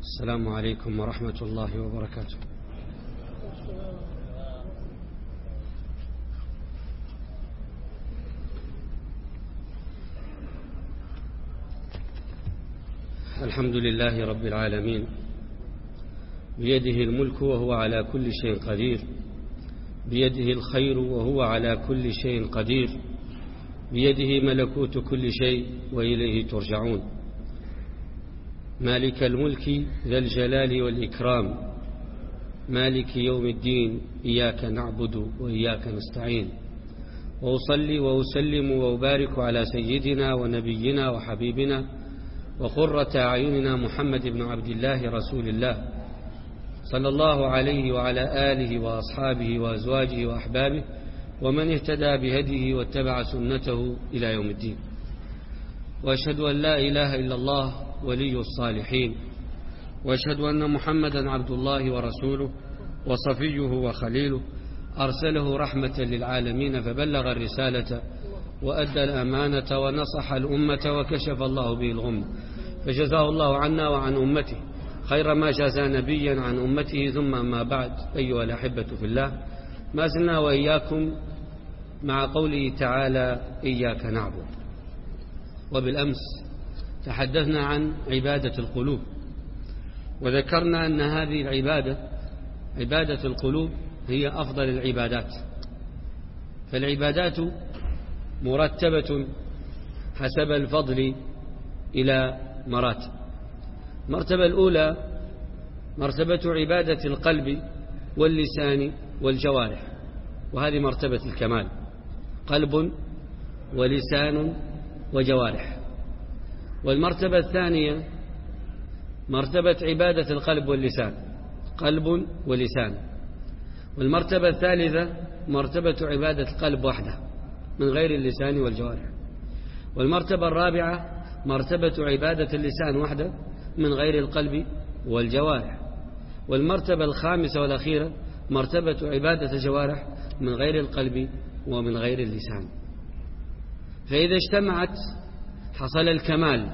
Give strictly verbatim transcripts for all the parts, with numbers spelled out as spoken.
السلام عليكم ورحمة الله وبركاته. الحمد لله رب العالمين، بيده الملك وهو على كل شيء قدير، بيده الخير وهو على كل شيء قدير، بيده ملكوت كل شيء وإليه ترجعون. مالك الملك ذا الجلال والإكرام، مالك يوم الدين، إياك نعبد وإياك نستعين. وأصلي وأسلم وأبارك على سيدنا ونبينا وحبيبنا وقرة أعيننا محمد بن عبد الله رسول الله، صلى الله عليه وعلى آله وأصحابه وأزواجه وأحبابه ومن اهتدى بهديه واتبع سنته إلى يوم الدين. وأشهد أن لا إله إلا الله ولي الصالحين، وأشهد أن محمدا عبد الله ورسوله وصفيه وخليله، أرسله رحمة للعالمين فبلغ الرسالة وأدى الأمانة ونصح الأمة وكشف الله به الغمة، فجزاه الله عنا وعن أمته خير ما جزى نبيا عن أمته. ثم ما بعد، أيها الأحبة في الله، ما زلنا وإياكم مع قوله تعالى إياك نعبد. وبالأمس تحدثنا عن عبادة القلوب، وذكرنا أن هذه العبادة عبادة القلوب هي أفضل العبادات. فالعبادات مرتبة حسب الفضل إلى مراتب. المرتبة الأولى مرتبة عبادة القلب واللسان والجوارح، وهذه مرتبة الكمال، قلب ولسان وجوارح. والمرتبة الثانية مرتبة عبادة القلب واللسان، قلب ولسان. والمرتبة الثالثة مرتبة عبادة القلب وحده من غير اللسان والجوارح. والمرتبة الرابعة مرتبة عبادة اللسان وحده من غير القلب والجوارح. والمرتبة الخامسة والأخيرة مرتبة عبادة الجوارح من غير القلب ومن غير اللسان. فإذا اجتمعت حصل الكمال،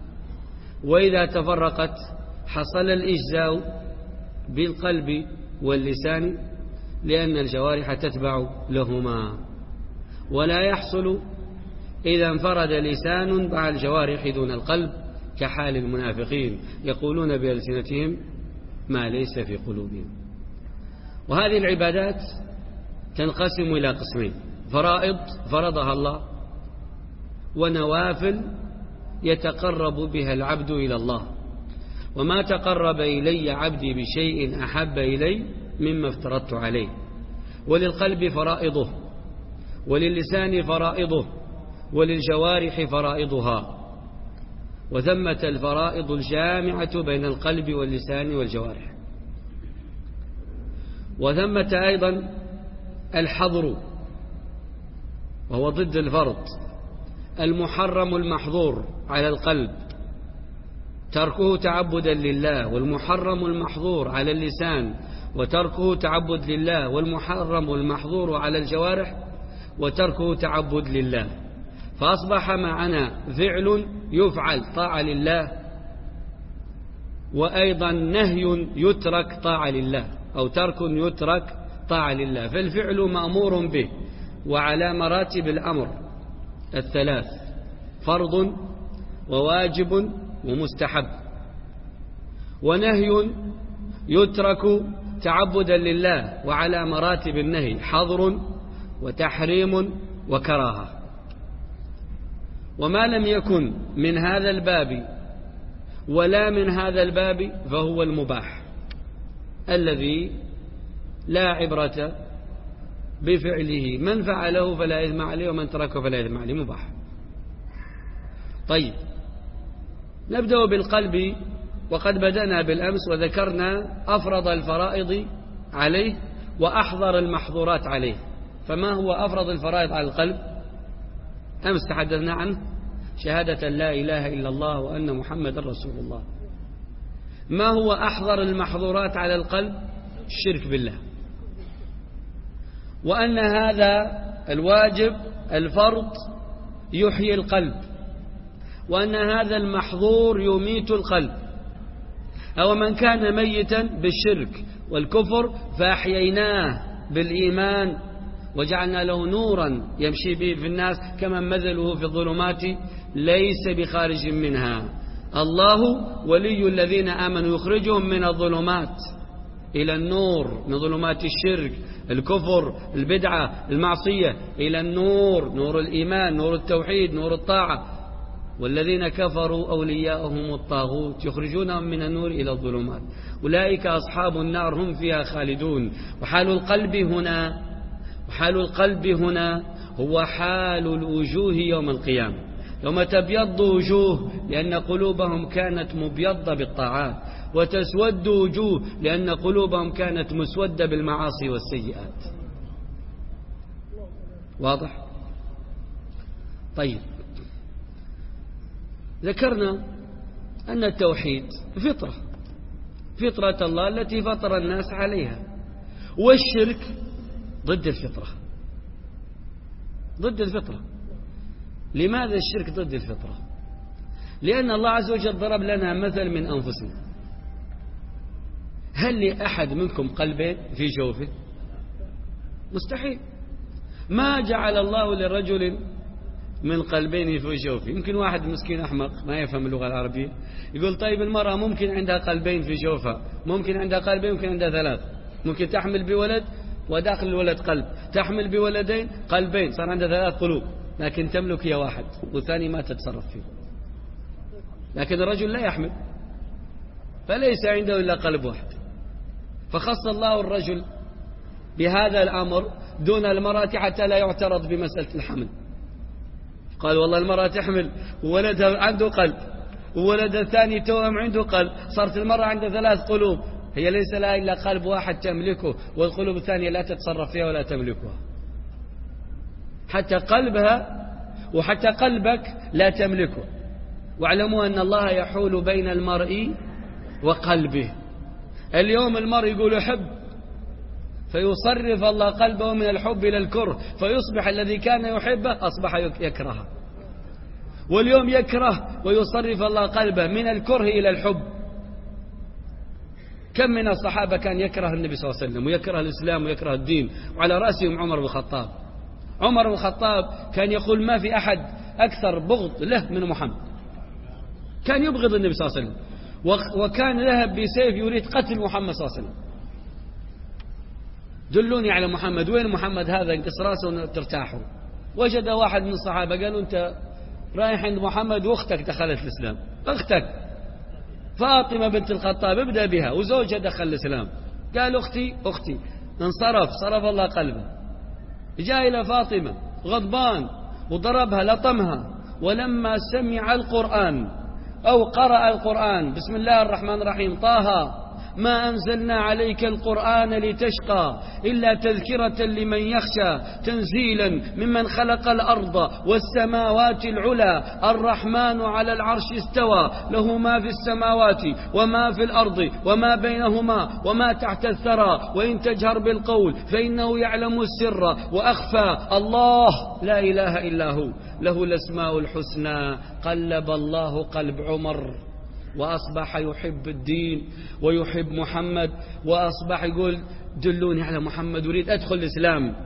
وإذا تفرقت حصل الإجزاء بالقلب واللسان، لأن الجوارح تتبع لهما. ولا يحصل إذا انفرد لسان مع الجوارح دون القلب، كحال المنافقين يقولون بألسنتهم ما ليس في قلوبهم. وهذه العبادات تنقسم إلى قسمين: فرائض فرضها الله، ونوافل يتقرب بها العبد إلى الله. وما تقرب إلي عبدي بشيء أحب إلي مما افترضت عليه. وللقلب فرائضه، وللسان فرائضه، وللجوارح فرائضها. وثمة الفرائض الجامعة بين القلب واللسان والجوارح. وثمة أيضا الحظر، وهو ضد الفرض، المحرم المحظور على القلب، تركه تعبدا لله. والمحرم المحظور على اللسان، وتركه تعبد لله. والمحرم المحظور على الجوارح، وتركه تعبد لله. فأصبح معنا فعل يفعل طاعة لله، وأيضا نهي يترك طاعة لله، أو ترك يترك طاعة لله. فالفعل مأمور به وعلى مراتب الأمر الثلاث: فرض وواجب ومستحب. ونهي يترك تعبدا لله وعلى مراتب النهي: حظر وتحريم وكراهة. وما لم يكن من هذا الباب ولا من هذا الباب فهو المباح، الذي لا عبرة بفعله، من فعله فلا إثم عليه ومن تركه فلا إثم عليه، مباح. طيب، نبدأ بالقلب. وقد بدأنا بالأمس وذكرنا أفرض الفرائض عليه وأحضر المحظورات عليه. فما هو أفرض الفرائض على القلب؟ أمس تحدثنا عنه: شهادة لا إله إلا الله وأن محمد رسول الله. ما هو أحضر المحظورات على القلب؟ الشرك بالله، وأن هذا الواجب الفرض يحيي القلب، وأن هذا المحظور يميت القلب. أو من كان ميتا بالشرك والكفر فأحييناه بالإيمان وجعلنا له نورا يمشي به في الناس كمن مثله في الظلمات ليس بخارج منها. الله ولي الذين آمنوا يخرجهم من الظلمات إلى النور، من ظلمات الشرك الكفر البدعة المعصية إلى النور، نور الإيمان، نور التوحيد، نور الطاعة. والذين كفروا أولياءهم الطاغوت يخرجونهم من النور إلى الظلمات، أولئك أصحاب النار هم فيها خالدون. وحال القلب هنا وحال القلب هنا هو حال الوجوه يوم القيامة، يوم تبيض وجوه لأن قلوبهم كانت مبيضة بالطاعات، وتسود وجوه لأن قلوبهم كانت مسودة بالمعاصي والسيئات. واضح؟ طيب، ذكرنا أن التوحيد فطرة فطرة الله التي فطر الناس عليها، والشرك ضد الفطرة ضد الفطرة. لماذا الشرك ضد الفطرة؟ لأن الله عز وجل ضرب لنا مثل من أنفسنا. هل لأحد منكم قلبين في جوفه؟ مستحيل. ما جعل الله لرجل من قلبين في جوفه. يمكن واحد مسكين أحمق ما يفهم اللغة العربية يقول طيب المرأة ممكن عندها قلبين في جوفها، ممكن عندها قلبين، ممكن عندها ثلاث، ممكن تحمل بولد وداخل الولد قلب، تحمل بولدين قلبين، صار عندها ثلاث قلوب، لكن تملك هي واحد والثاني ما تتصرف فيه. لكن الرجل لا يحمل، فليس عنده إلا قلب واحد. فخص الله الرجل بهذا الأمر دون المرأة حتى لا يعترض بمسألة الحمل. قال والله المرأة تحمل وولدها عنده قلب، وولد الثاني توأم عنده قلب، صارت المرأة عندها ثلاث قلوب، هي ليس لها إلا قلب واحد تملكه، والقلوب الثانية لا تتصرف فيها ولا تملكها. حتى قلبها وحتى قلبك لا تملكه. واعلموا أن الله يحول بين المرء وقلبه. اليوم المرء يقول يحب، فيصرف الله قلبه من الحب إلى الكره، فيصبح الذي كان يحبه أصبح يكرهه. واليوم يكره ويصرف الله قلبه من الكره إلى الحب. كم من الصحابة كان يكره النبي صلى الله عليه وسلم ويكره الإسلام ويكره الدين، وعلى رأسهم عمر بن الخطاب. عمر بن الخطاب كان يقول ما في أحد أكثر بغض له من محمد، كان يبغض النبي صلى الله عليه وسلم، وكان ذهب بسيف يريد قتل محمد صلى الله عليه وسلم. دلوني على محمد، وين محمد هذا انقص راسه ترتاحوا. وجد واحد من الصحابة قالوا أنت رايح عند محمد واختك دخلت الإسلام، أختك فاطمة بنت الخطاب ابدأ بها، وزوجها دخل الإسلام. قال أختي أختي، انصرف صرف الله قلبه. جاء إلى فاطمة غضبان وضربها لطمها. ولما سمع القرآن أو قرأ القرآن بسم الله الرحمن الرحيم طه ما أنزلنا عليك القرآن لتشقى إلا تذكرة لمن يخشى تنزيلا ممن خلق الأرض والسماوات العلى الرحمن على العرش استوى له ما في السماوات وما في الأرض وما بينهما وما تحت الثرى وإن تجهر بالقول فإنه يعلم السر وأخفى الله لا إله إلا هو له الأسماء الحسنى. قلب الله قلب عمر وأصبح يحب الدين ويحب محمد، وأصبح يقول دلوني على محمد، يريد أدخل الإسلام.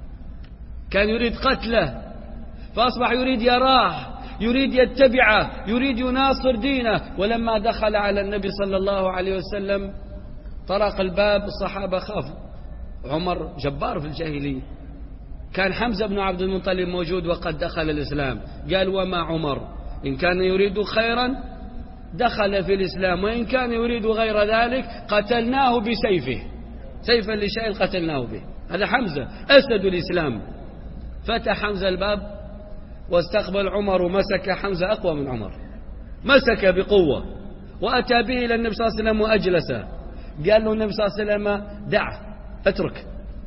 كان يريد قتله، فأصبح يريد يراه، يريد يتبعه، يريد يناصر دينه. ولما دخل على النبي صلى الله عليه وسلم طرق الباب، الصحابة خافوا. عمر جبار في الجاهلية، كان حمزة بن عبد المطلب موجود وقد دخل الإسلام. قال وما عمر إن كان يريد خيرا دخل في الإسلام، وإن كان يريد غير ذلك قتلناه بسيفه، سيفا لشيء قتلناه به. هذا حمزة أسد الإسلام. فتح حمزة الباب واستقبل عمر ومسك حمزة أقوى من عمر، مسك بقوة وأتى به إلى النبي صلى الله عليه وسلم وأجلسه. قال له النبي صلى الله عليه وسلم دعه اترك،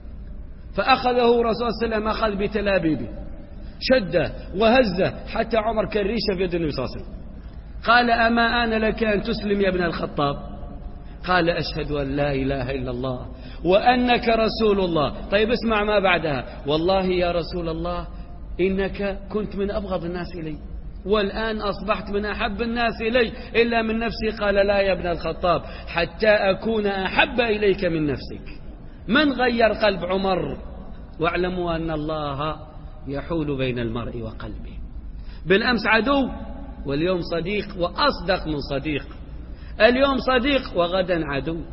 فأخذه رسول الله صلى الله عليه وسلم أخذ بتلابيبه شده وهزه حتى عمر كالريشة في يد النبي صلى الله عليه وسلم. قال أما آن لك أن تسلم يا ابن الخطاب؟ قال أشهد أن لا إله إلا الله وأنك رسول الله. طيب اسمع ما بعدها، والله يا رسول الله إنك كنت من أبغض الناس إلي، والآن أصبحت من أحب الناس إلي إلا من نفسي. قال لا يا ابن الخطاب حتى أكون أحب إليك من نفسك. من غير قلب عمر؟ واعلموا أن الله يحول بين المرء وقلبه. بالأمس عدو واليوم صديق وأصدق من صديق. اليوم صديق وغدا عدو.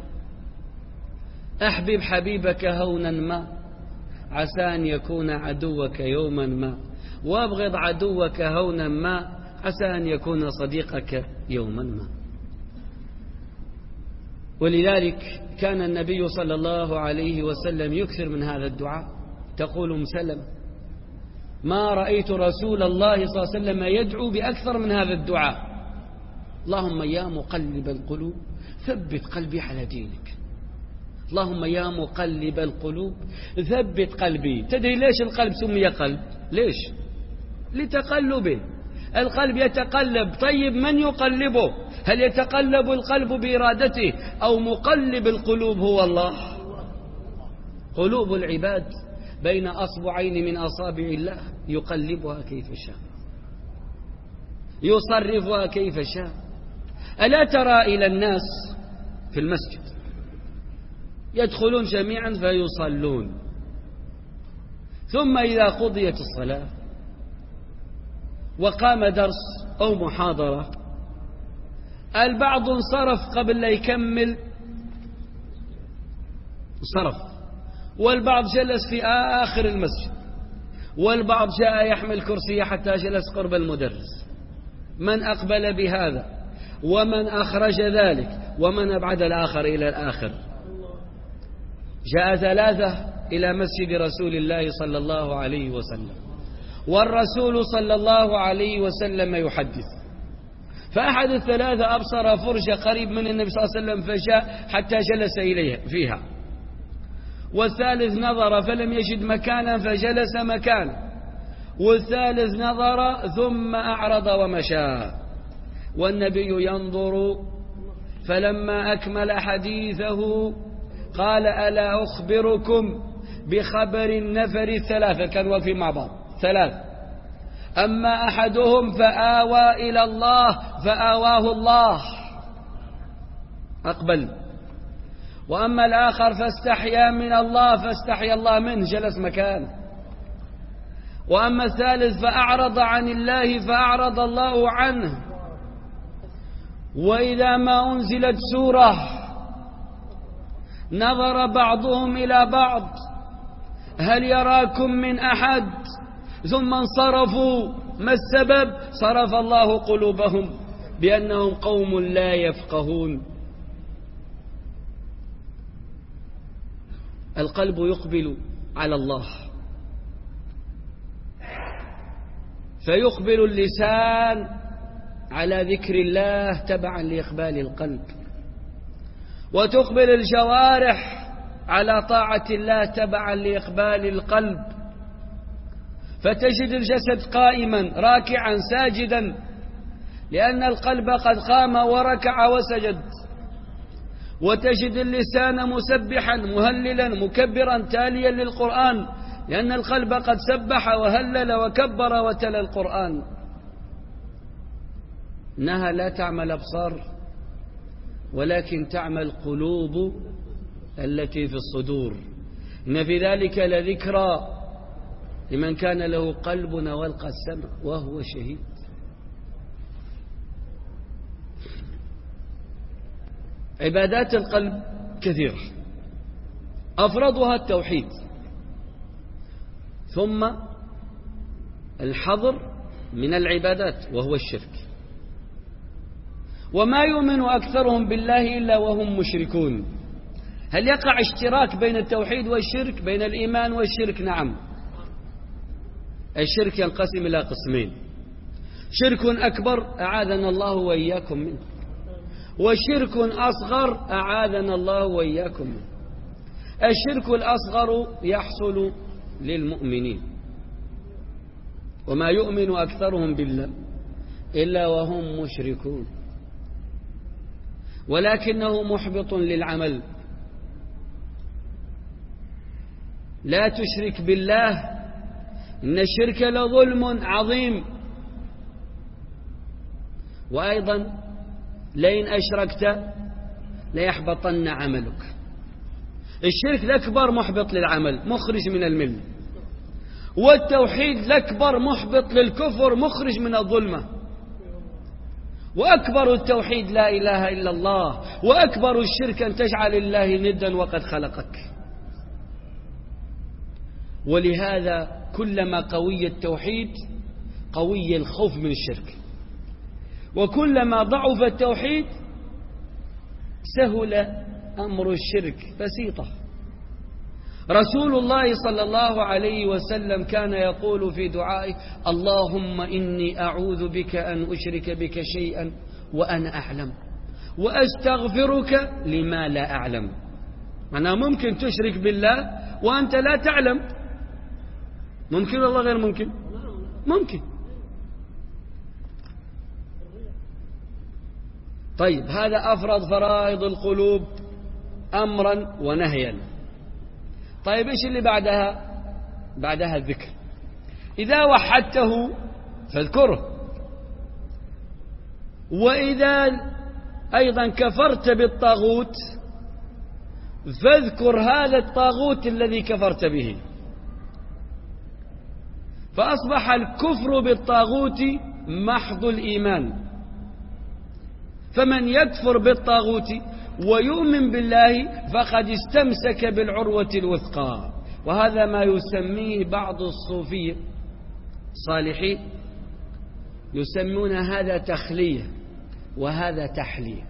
أحبب حبيبك هونا ما عسى أن يكون عدوك يوما ما، وابغض عدوك هونا ما عسى أن يكون صديقك يوما ما. ولذلك كان النبي صلى الله عليه وسلم يكثر من هذا الدعاء. تقول أم سلمة ما رأيت رسول الله صلى الله عليه وسلم يدعو بأكثر من هذا الدعاء. اللهم يا مقلب القلوب ثبت قلبي على دينك. اللهم يا مقلب القلوب ثبت قلبي. تدري ليش القلب سمي قلب؟ ليش؟ لتقلبه. القلب يتقلب. طيب من يقلبه؟ هل يتقلب القلب بإرادته أو مقلب القلوب هو الله؟ قلوب العباد بين أصبعين من أصابع الله يقلبها كيف شاء يصرفها كيف شاء. ألا ترى إلى الناس في المسجد يدخلون جميعا فيصلون، ثم إذا قضيت الصلاة وقام درس أو محاضرة البعض انصرف قبل لا يكمل صرف، والبعض جلس في آخر المسجد، والبعض جاء يحمل كرسي حتى جلس قرب المدرس. من أقبل بهذا ومن أخرج ذلك ومن أبعد الآخر إلى الآخر. جاء ثلاثة إلى مسجد رسول الله صلى الله عليه وسلم والرسول صلى الله عليه وسلم يحدث، فأحد الثلاثة أبصر فرجة قريب من النبي صلى الله عليه وسلم فجاء حتى جلس إليها فيها، والثالث نظر فلم يجد مكانا فجلس مكانا، والثالث نظر ثم أعرض ومشى، والنبي ينظر. فلما أكمل حديثه قال ألا أخبركم بخبر النفر الثلاثة؟ كانوا واقفين مع بعض ثلاث، أما أحدهم فآوى إلى الله فآواه الله أقبل، وأما الآخر فاستحيا من الله فاستحيا الله منه جلس مكانه، وأما الثالث فأعرض عن الله فأعرض الله عنه. وإذا ما أنزلت سورة نظر بعضهم إلى بعض هل يراكم من أحد ثم انصرفوا. ما السبب؟ صرف الله قلوبهم بأنهم قوم لا يفقهون. القلب يقبل على الله فيقبل اللسان على ذكر الله تبعا لإقبال القلب، وتقبل الجوارح على طاعة الله تبعا لإقبال القلب، فتجد الجسد قائما راكعا ساجدا لأن القلب قد قام وركع وسجد، وتجد اللسان مسبحا مهللا مكبرا تاليا للقرآن لأن القلب قد سبح وهلل وكبر وتلا القرآن. إنها لا تعمل أبصار ولكن تعمل قلوب التي في الصدور. إن في ذلك لذكرى لمن كان له قلب والقى السمع وهو شهيد. عبادات القلب كثيرة أفرضها التوحيد، ثم الحظر من العبادات وهو الشرك، وما يؤمن أكثرهم بالله إلا وهم مشركون. هل يقع اشتراك بين التوحيد والشرك؟ بين الإيمان والشرك؟ نعم. الشرك ينقسم إلى قسمين: شرك أكبر أعاذنا الله وإياكم منه، وشرك أصغر أعاذنا الله وإياكم منه. الشرك الأصغر يحصل للمؤمنين، وما يؤمن أكثرهم بالله إلا وهم مشركون، ولكنه محبط للعمل. لا تشرك بالله، إن الشرك لظلم عظيم. وأيضا لئن أشركت ليحبطن عملك. الشرك الأكبر محبط للعمل، مخرج من الملة، والتوحيد الأكبر محبط للكفر، مخرج من الظلمة. وأكبر التوحيد لا إله إلا الله، وأكبر الشرك أن تجعل الله ندا وقد خلقك. ولهذا كلما قوي التوحيد قوي الخوف من الشرك، وكلما ضعف التوحيد سهل أمر الشرك، بسيطة. رسول الله صلى الله عليه وسلم كان يقول في دعائه: اللهم إني أعوذ بك أن أشرك بك شيئا وأنا أعلم، وأستغفرك لما لا أعلم. معناها ممكن تشرك بالله وأنت لا تعلم، ممكن والله غير ممكن؟ ممكن. طيب، هذا أفرض فرائض القلوب أمرا ونهيا. طيب، إيش اللي بعدها؟ بعدها الذكر. إذا وحدته فاذكره، وإذا أيضا كفرت بالطاغوت فاذكر هذا الطاغوت الذي كفرت به. فأصبح الكفر بالطاغوت محض الإيمان. فمن يكفر بالطاغوت ويؤمن بالله فقد استمسك بالعروة الوثقى. وهذا ما يسميه بعض الصوفية الصالحين، يسمون هذا تخلية وهذا تحلية.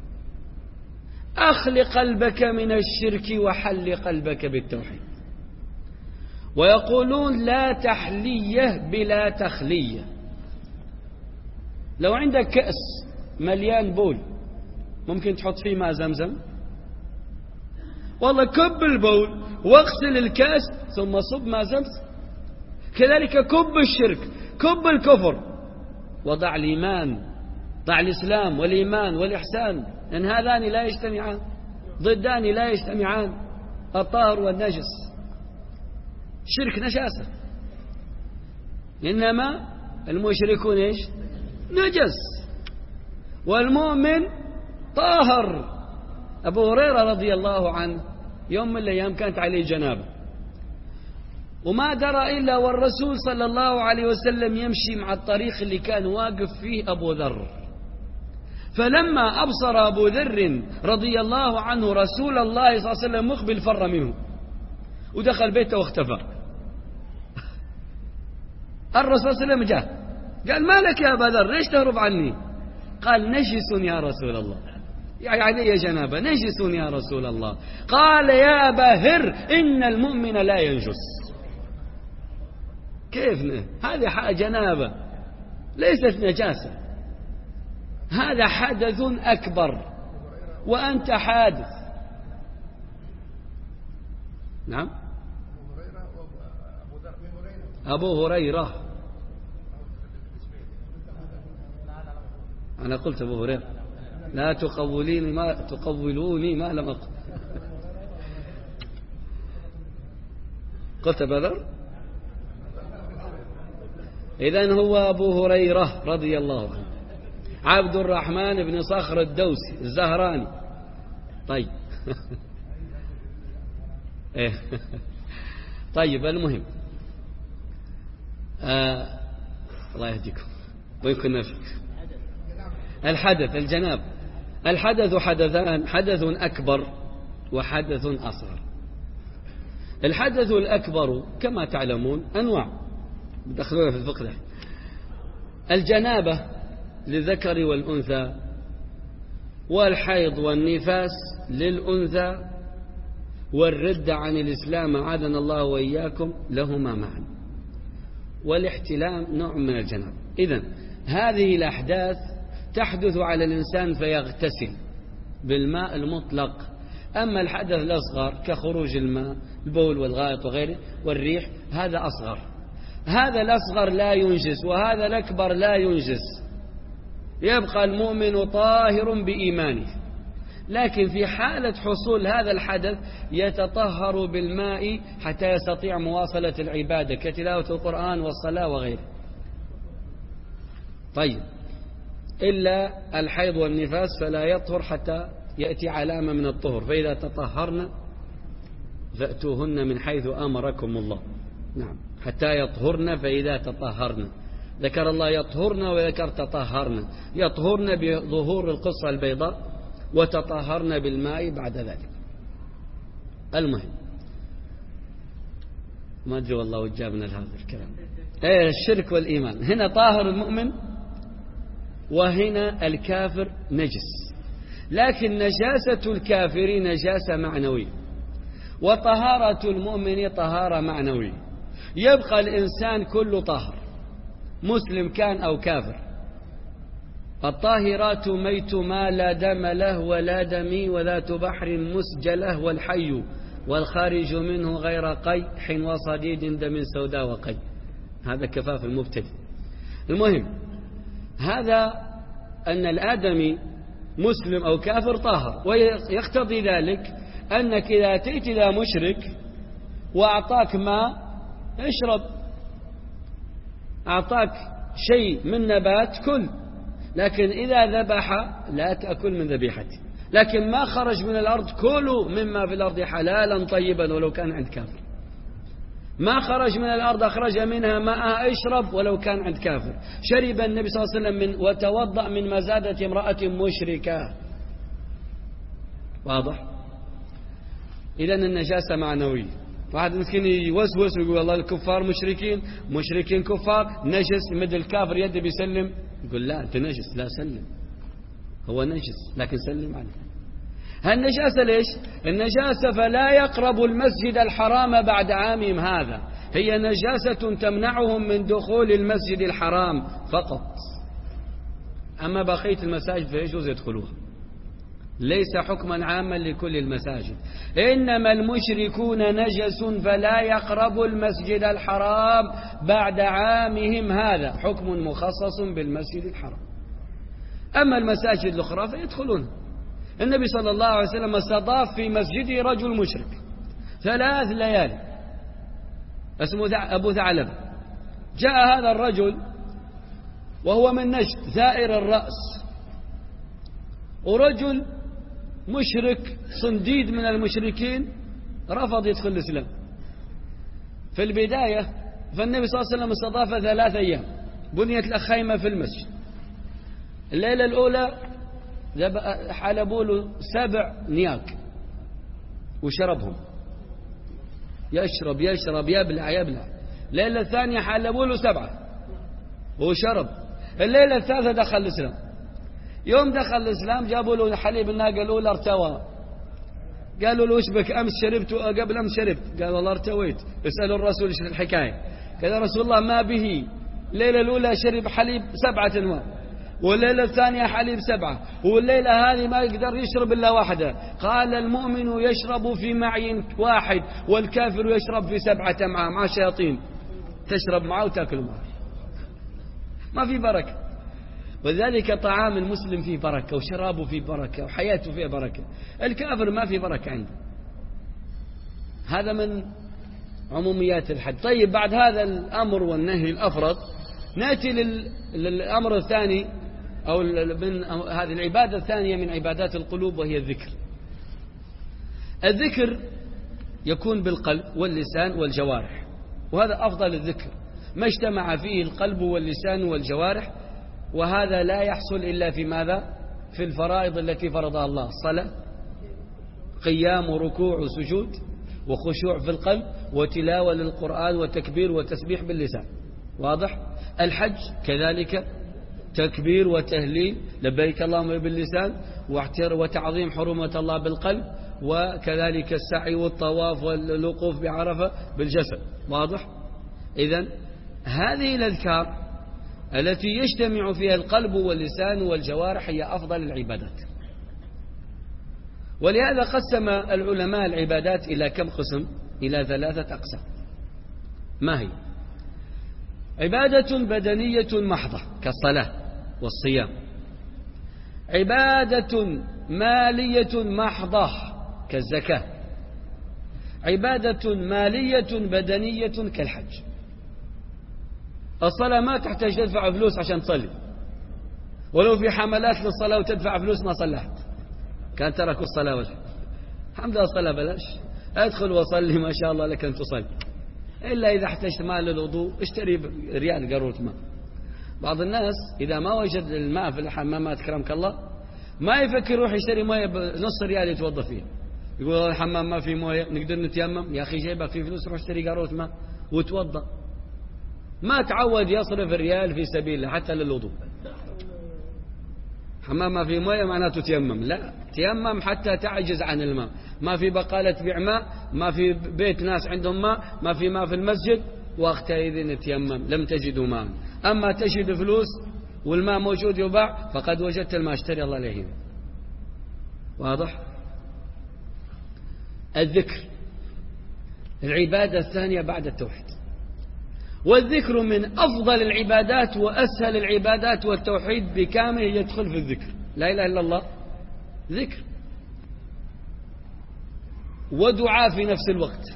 أخل قلبك من الشرك وحل قلبك بالتوحيد. ويقولون لا تحلية بلا تخلية. لو عندك كأس مليان بول ممكن تحط فيه ماء زمزم؟ والله كب البول واغسل الكأس ثم صب ماء زمزم. كذلك كب الشرك، كب الكفر، وضع الإيمان، ضع الإسلام والإيمان والإحسان، لأن هذان لا يجتمعان، ضدان لا يجتمعان، الطاهر والنجس. الشرك نجاسة، إنما المشركون إيش؟ نجس، والمؤمن طاهر. أبو هريرة رضي الله عنه يوم من الأيام كانت عليه جنابة، وما درى إلا والرسول صلى الله عليه وسلم يمشي مع الطريق اللي كان واقف فيه أبو ذر. فلما أبصر أبو ذر رضي الله عنه رسول الله صلى الله عليه وسلم مقبل فر منه ودخل بيته واختفى. الرسول صلى الله عليه وسلم جاء قال: ما لك يا أبا ذر، ليش تهرب عني؟ قال: نجس يا رسول الله، يعني علي جنابة، نجس يا رسول الله. قال: يا أبا هر إن المؤمن لا ينجس. كيف؟ هذه جنابة ليست نجاسة، هذا حدث أكبر وأنت حادث. نعم، أبو هريرة. أنا قلت أبو هريرة، لا تقولوني ما تقولوني ما لم أقل. قلت أبو ذر. إذن هو أبو هريرة رضي الله عنه، عبد الرحمن بن صخر الدوسي الزهراني. طيب طيب، المهم آه الله يهديكم ويمكن نفسك. الحدث، الجناب، الحدث حدثان: حدث أكبر وحدث أصغر. الحدث الأكبر كما تعلمون أنواع دخلوها في الفقه. الجنابة للذكر والأنثى، والحيض والنفاس للأنثى، والردة عن الإسلام عادنا الله وإياكم لهما معا، والاحتلام نوع من الجنابة. إذن هذه الأحداث تحدث على الإنسان فيغتسل بالماء المطلق. أما الحدث الأصغر كخروج الماء، البول والغائط وغيره والريح، هذا أصغر. هذا الأصغر لا ينجس، وهذا الأكبر لا ينجس، يبقى المؤمن طاهر بإيمانه. لكن في حالة حصول هذا الحدث يتطهر بالماء حتى يستطيع مواصلة العبادة كتلاوة القرآن والصلاة وغيره. طيب، إلا الحيض والنفاس فلا يطهر حتى يأتي علامة من الطهر، فإذا تطهرن فأتوهن من حيث أمركم الله. نعم، حتى يطهرن فإذا تطهرن. ذكر الله يطهرن وذكر تطهرن. يطهرن بظهور القصة البيضاء وتطهرن بالماء بعد ذلك. المهم ما أدري والله وجابنا لهذا الكلام. ايه الشرك والإيمان. هنا طاهر المؤمن وهنا الكافر نجس، لكن نجاسة الكافر نجاسة معنوية وطهارة المؤمن طهارة معنوية. يبقى الإنسان كله طاهر، مسلم كان أو كافر. الطاهرات ميت ما لا دم له ولا دمي وذات بحر مسجله والحي والخارج منه غير قيح وصديد دم سوداء وقي. هذا كفاف المبتدئ. المهم هذا أن الآدمي مسلم أو كافر طاهر، ويقتضي ذلك أنك إذا أتيت إلى مشرك وأعطاك ماء اشرب، أعطاك شيء من نبات كل، لكن إذا ذبح لا تأكل من ذبيحته. لكن ما خرج من الأرض كلوا مما في الأرض حلالا طيبا ولو كان عند كافر. ما خرج من الأرض أخرج منها ماء اشرب ولو كان عند كافر. شرب النبي صلى الله عليه وسلم من وتوضأ من مزادة امرأة مشركة. واضح؟ إذن النجاسة معنوية. واحد مسكين يوسوس ويقول والله الكفار مشركين، مشركين كفار نجس، مد الكافر يده بيسلم، يقول لا أنت نجس، لا سلم، هو نجس لكن سلم عليه. هالنجاسة ليش؟ النجاسة فلا يقرب المسجد الحرام بعد عامهم هذا، هي نجاسة تمنعهم من دخول المسجد الحرام فقط، أما بقية المساجد فيجوز يدخلوها، ليس حكما عاما لكل المساجد. إنما المشركون نجس فلا يقرب المسجد الحرام بعد عامهم هذا، حكم مخصص بالمسجد الحرام. أما المساجد الأخرى فيدخلون. النبي صلى الله عليه وسلم استضاف في مسجده رجل مشرك ثلاث ليالي اسمه أبو ثعلبة. جاء هذا الرجل وهو من نجد ثائر الرأس، ورجل مشرك صنديد من المشركين رفض يدخل الإسلام في البداية. فالنبي صلى الله عليه وسلم استضاف ثلاث أيام، بنيت له خيمة في المسجد. الليلة الأولى حلبوا له سبع نياك وشربهم، يشرب يشرب يبلع يبلع. الليلة الثانية حلبوا له سبعة وشرب. الليلة الثالثة دخل الإسلام. يوم دخل الإسلام جابوا له حليب الناقة الأولى ارتوى. قالوا له وش بك أمس شربت قبل أمس شربت؟ قال والله ارتويت. اسألوا الرسول ايش الحكاية؟ قال رسول الله ما به، الليلة الأولى شرب حليب سبعة أنواع، والليلة الثانية حليب سبعة، والليلة هذه ما يقدر يشرب إلا واحدة. قال المؤمن يشرب في معين واحد والكافر يشرب في سبعة أمعاء مع الشياطين، تشرب معه وتأكل معه، ما في بركة. وذلك طعام المسلم فيه بركة وشرابه فيه بركة وحياته فيه بركة. الكافر ما في بركة عنده. هذا من عموميات الحد. طيب بعد هذا الأمر والنهي الأفرط نأتي للأمر الثاني أو من هذه العبادة الثانية من عبادات القلوب، وهي الذكر. الذكر يكون بالقلب واللسان والجوارح، وهذا أفضل الذكر، ما اجتمع فيه القلب واللسان والجوارح. وهذا لا يحصل إلا في ماذا؟ في الفرائض التي فرضها الله: الصلاة، قيام وركوع وسجود وخشوع في القلب، وتلاوة للقرآن وتكبير وتسبيح باللسان. واضح؟ الحج كذلك تكبير وتهليل لبيك اللهم باللسان، وتعظيم حرمة الله بالقلب، وكذلك السعي والطواف والوقوف بعرفة بالجسد. واضح؟ إذن هذه الأذكار التي يجتمع فيها القلب واللسان والجوارح هي أفضل العبادات. ولهذا قسم العلماء العبادات إلى كم قسم؟ إلى ثلاثة أقسام. ما هي؟ عبادة بدنية محضة كالصلاة والصيام، عبادة مالية محضة كالزكاة، عبادة مالية بدنية كالحج. الصلاة ما تحتاج تدفع فلوس عشان تصلي، ولو في حملات للصلاة وتدفع فلوس ما صلحت، كان تركوا الصلاة وجه. الحمد لله الصلاة بلاش، ادخل وصلي ما شاء الله لك أن تصلي، إلا إذا احتجت ماء للوضوء اشتري ريال قارورة ماء. بعض الناس إذا ما وجد الماء في الحمامات كرمك الله ما يفكر يروح يشتري مويه بنص ريال يتوضا فيها، يقول الحمام ما في مويه نقدر نتيمم. يا أخي جيبك في فلوس روح اشتري قارورة ماء وتوضا. ما تعود يصرف الريال في سبيل الله حتى للوضوء. حمام ما في مويه معناته تيمم، لا، تيمم حتى تعجز عن الماء. ما في بقالة تبيع ماء، ما في بيت ناس عندهم ماء، ما في ماء في المسجد، وقتئذ نتيمم لم تجدوا ماء. أما تجد فلوس والماء موجود يباع فقد وجدت الماء، اشتري الله عليه. واضح؟ الذكر العبادة الثانية بعد التوحيد، والذكر من أفضل العبادات وأسهل العبادات، والتوحيد بكامل يدخل في الذكر. لا إله إلا الله ذكر ودعاء في نفس الوقت.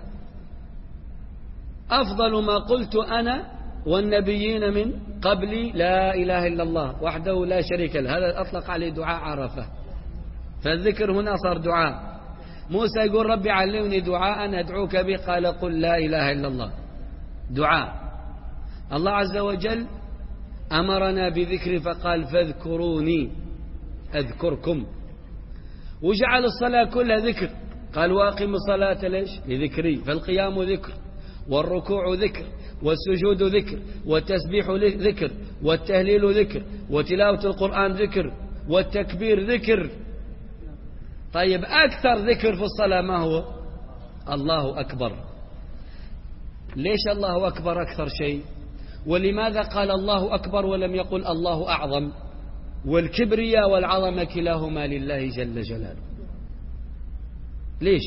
أفضل ما قلت أنا والنبيين من قبلي لا إله إلا الله وحده لا شريك له، هذا أطلق عليه دعاء عرفة. فالذكر هنا صار دعاء. موسى يقول ربي علمني دعاء أدعوك به، قال قل لا إله إلا الله، دعاء. الله عز وجل أمرنا بذكر فقال فاذكروني أذكركم، وجعل الصلاة كلها ذكر، قال واقم الصلاة ليش؟ لذكري. فالقيام ذكر، والركوع ذكر، والسجود ذكر، والتسبيح ذكر، والتهليل ذكر، وتلاوة القرآن ذكر، والتكبير ذكر. طيب أكثر ذكر في الصلاة ما هو؟ الله أكبر. ليش الله أكبر أكثر شيء؟ ولماذا قال الله أكبر ولم يقل الله أعظم؟ والكبرياء والعظمة كلاهما لله جل جلاله. ليش؟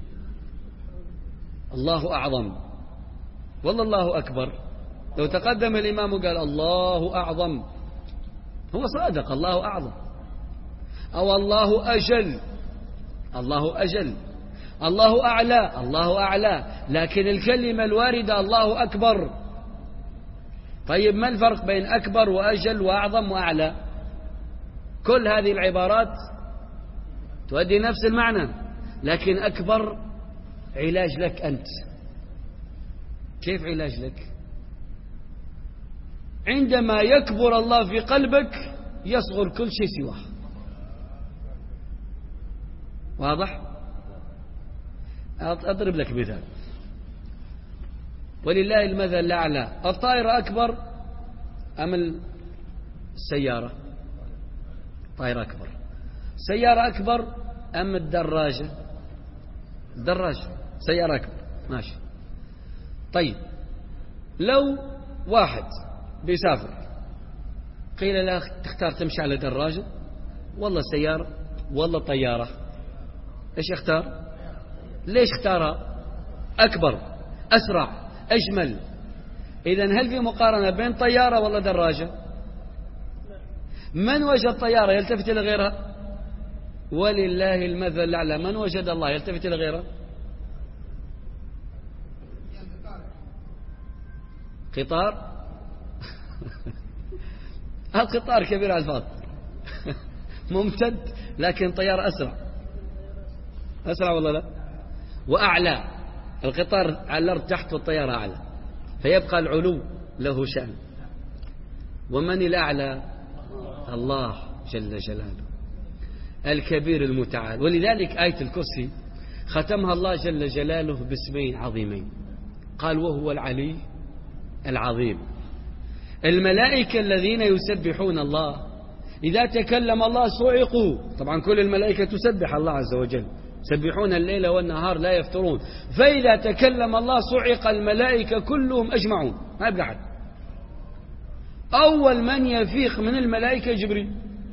الله أعظم والله الله أكبر. لو تقدم الإمام وقال الله أعظم هو صادق، الله أعظم، أو الله أجل، الله أجل، الله أعلى، الله أعلى، لكن الكلمة الواردة الله أكبر. طيب ما الفرق بين أكبر وأجل وأعظم وأعلى؟ كل هذه العبارات تؤدي نفس المعنى، لكن أكبر علاج لك أنت. كيف علاج لك؟ عندما يكبر الله في قلبك يصغر كل شيء سواه. واضح؟ أضرب لك مثال ولله المثل الأعلى. الطائرة أكبر أم السيارة؟ طائرة أكبر. سيارة أكبر أم الدراجة؟ الدراجة. سيارة أكبر ماشي. طيب لو واحد بيسافر قيل له تختار تمشي على دراجة والله سيارة والله طيارة، ايش يختار؟ ليش اختارها؟ أكبر، أسرع، أجمل. إذن هل في مقارنة بين طيارة ولا دراجة؟ من وجد طيارة يلتفت إلى غيرها؟ ولله المثل الأعلى. من وجد الله يلتفت إلى غيرها؟ قطار القطار كبير على الفاضي ممتد، لكن طيارة أسرع، أسرع والله لا، وأعلى. القطار على الأرض تحت والطيارة أعلى، فيبقى العلو له شأن. ومن الأعلى؟ الله جل جلاله الكبير المتعال. ولذلك آية الكرسي ختمها الله جل جلاله باسمين عظيمين، قال وهو العلي العظيم. الملائكة الذين يسبحون الله إذا تكلم الله صعقوا. طبعا كل الملائكة تسبح الله عز وجل، يسبحون الليل والنهار لا يفترون. فإذا تكلم الله صعق الملائكة كلهم أجمعون، ما يبقى أحد. أول من يفيق من الملائكة جبريل،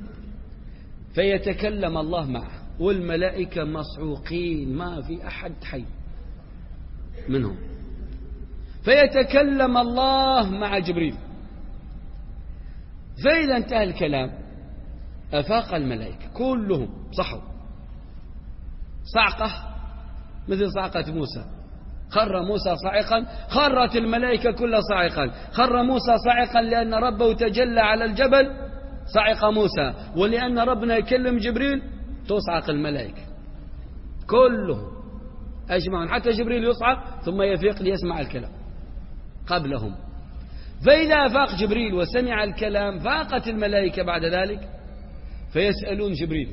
فيتكلم الله معه، والملائكة مصعوقين ما في أحد حي منهم. فيتكلم الله مع جبريل، فإذا انتهى الكلام أفاق الملائكة كلهم صحوا صعقة مثل صعقة موسى. خر موسى صاعقا، خرت الملائكة كلها صاعقا. خر موسى صاعقا لأن ربه تجلى على الجبل صعق موسى، ولأن ربنا يكلم جبريل تصعق الملائكة كلهم أجمعون، حتى جبريل يصعق ثم يفيق ليسمع الكلام قبلهم. فإذا فاق جبريل وسمع الكلام فاقت الملائكة بعد ذلك فيسألون جبريل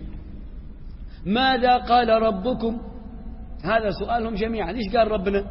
ماذا قال ربكم؟ هذا سؤالهم جميعا، إيش قال ربنا؟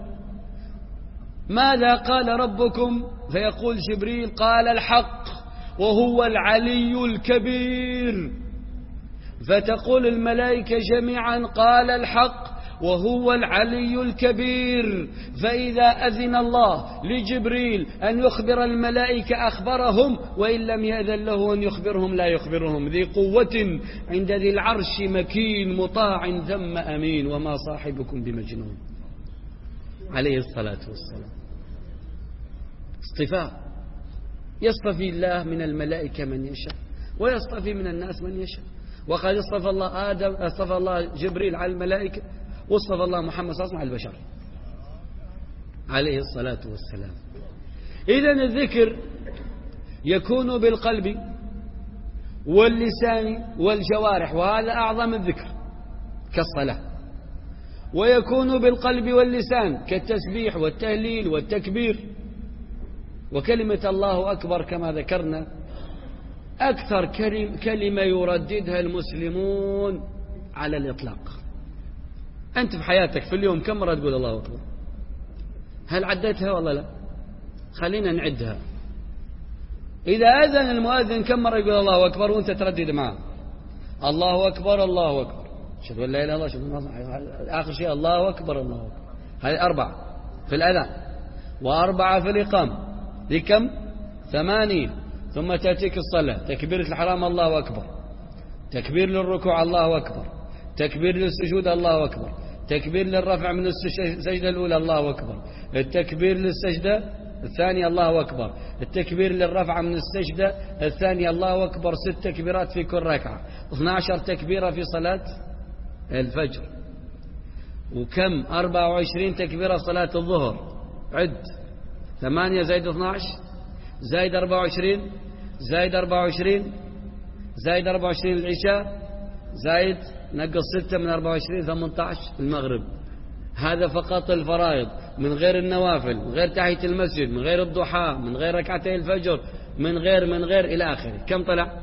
ماذا قال ربكم؟ فيقول جبريل قال الحق وهو العلي الكبير. فتقول الملائكة جميعا قال الحق وهو العلي الكبير. فإذا أذن الله لجبريل أن يخبر الملائكة أخبرهم، وإن لم يأذن له أن يخبرهم لا يخبرهم. ذي قوة عند ذي العرش مكين مطاع ثم أمين وما صاحبكم بمجنون عليه الصلاة والسلام. اصطفاء، يصطفي الله من الملائكة من يشاء ويصطفي من الناس من يشاء. وقد اصطفى الله آدم، اصطفى الله جبريل على الملائكة، واصطفى الله محمد صلى الله عليه وسلم على البشر عليه الصلاة والسلام. إذن الذكر يكون بالقلب واللسان والجوارح، وهذا أعظم الذكر كالصلاة. ويكون بالقلب واللسان كالتسبيح والتهليل والتكبير. وكلمة الله أكبر كما ذكرنا أكثر كلمة يرددها المسلمون على الإطلاق. أنت في حياتك في اليوم كم مرة تقول الله أكبر؟ هل عدتها ولا لا؟ خلينا نعدها. إذا أذن المؤذن كم مرة يقول الله أكبر وأنت تردد معه؟ الله أكبر الله أكبر، أشهد أن لا إله إلا الله، أشهد أن محمدا رسول الله. آخر شيء الله أكبر الله أكبر. هذه أربعة في الأذان، وأربعة في الإقامة، ذي كم؟ ثمانية. ثم تأتيك الصلاة، تكبيرة الحرام الله أكبر، تكبير للركوع الله أكبر، تكبير للسجود الله أكبر، تكبير للرفع من السجدة الأولى الله أكبر، التكبير للسجدة الثانية الله أكبر، التكبير للرفع من السجدة الثانية الله أكبر. ست تكبيرات في كل ركعة، اثنا عشر تكبيرة في صلاة الفجر. وكم؟ أربعة وعشرين تكبيرة صلاة الظهر. عد، ثمانية زائد اثنا عشر زائد أربعة وعشرين زائد أربعة وعشرين زائد أربعة وعشرين العشاء زائد نقص ستة من أربعة وعشرين ثمانية عشر المغرب. هذا فقط الفرائض، من غير النوافل، من غير تحية المسجد، من غير الضحى، من غير ركعتي الفجر، من غير من غير إلى آخره. كم طلع؟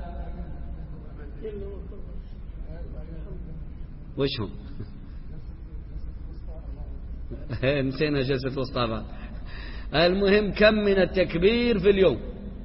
وش هم؟ نسينا جلسة الوسطى. المهم كم من التكبير في اليوم.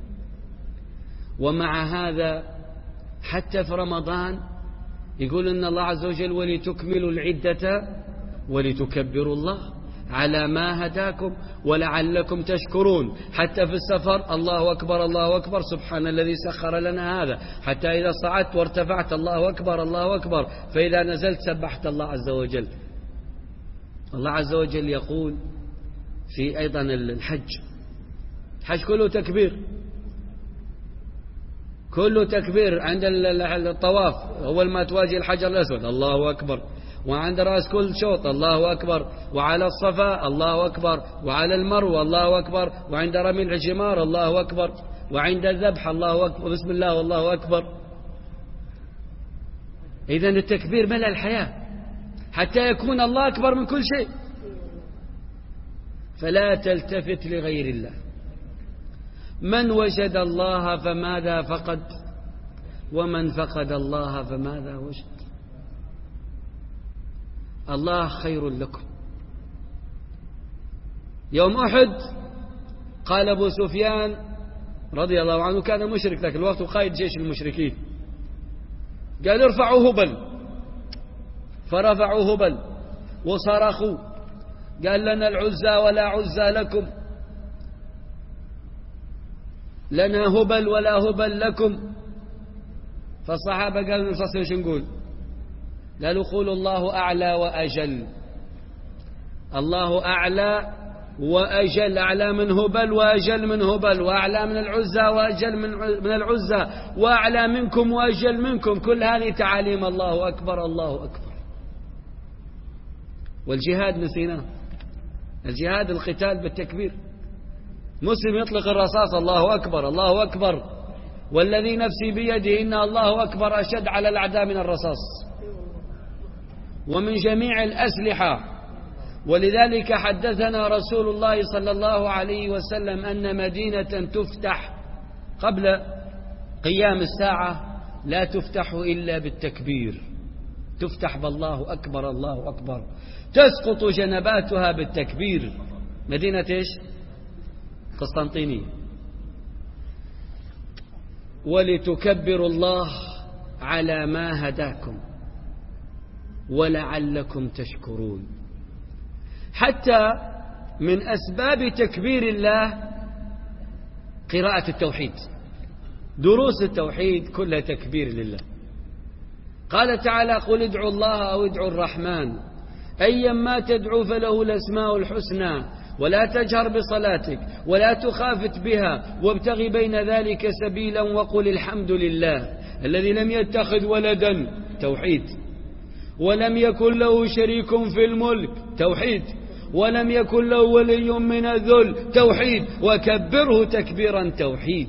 ومع هذا حتى في رمضان يقول إن الله عز وجل ولتكملوا العدة ولتكبروا الله على ما هداكم ولعلكم تشكرون. حتى في السفر الله أكبر الله أكبر سبحان الذي سخر لنا هذا. حتى إذا صعدت وارتفعت الله أكبر الله أكبر. فإذا نزلت سبحت الله عز وجل. الله عز وجل يقول في أيضا الحج، الحج كله تكبير، كله تكبير. عند الطواف أول ما تواجه الحجر الأسود الله أكبر، وعند رأس كل شوط الله أكبر، وعلى الصفا الله أكبر، وعلى المروة الله أكبر، وعند رمي الجمار الله أكبر، وعند الذبح الله أكبر، بسم الله والله أكبر. إذن التكبير ملأ الحياة حتى يكون الله أكبر من كل شيء. فلا تلتفت لغير الله. من وجد الله فماذا فقد، ومن فقد الله فماذا وجد. الله خير لكم. يوم أحد قال أبو سفيان رضي الله عنه، كان مشرك ذاك الوقت وقائد جيش المشركين، قال ارفعوا هبل، فرفعوا هبل وصرخوا، قال لنا العزى ولا عزى لكم، لنا هبل ولا هبل لكم. فالصحابة قالوا نصصر ايش نقول؟ قالوا قولوا الله أعلى وأجل. الله أعلى وأجل، أعلى من هبل وأجل من هبل، وأعلى من العزى وأجل من من العزى، وأعلى منكم وأجل منكم. كل هذه تعاليم الله أكبر الله أكبر. والجهاد نسيناه، الجهاد القتال بالتكبير. مسلم يطلق الرصاص الله أكبر الله أكبر، والذي نفسي بيده إن الله أكبر أشد على الأعداء من الرصاص ومن جميع الأسلحة. ولذلك حدثنا رسول الله صلى الله عليه وسلم أن مدينة تفتح قبل قيام الساعة لا تفتح إلا بالتكبير، تفتح بالله أكبر الله أكبر، تسقط جنباتها بالتكبير. مدينة إيش؟ قسطنطينية. ولتكبروا الله على ما هداكم ولعلكم تشكرون. حتى من أسباب تكبير الله قراءة التوحيد، دروس التوحيد كلها تكبير لله. قال تعالى: قل ادعوا الله أو ادعوا الرحمن أيما تدعو فله الأسماء الحسنى ولا تجهر بصلاتك ولا تخافت بها وابتغ بين ذلك سبيلا وقل الحمد لله الذي لم يتخذ ولدا، توحيد، ولم يكن له شريك في الملك، توحيد، ولم يكن له ولي من الذل، توحيد، وكبره تكبيرا، توحيد.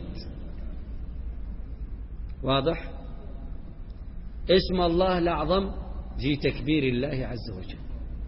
واضح؟ اسم الله الأعظم في تكبير الله عز وجل.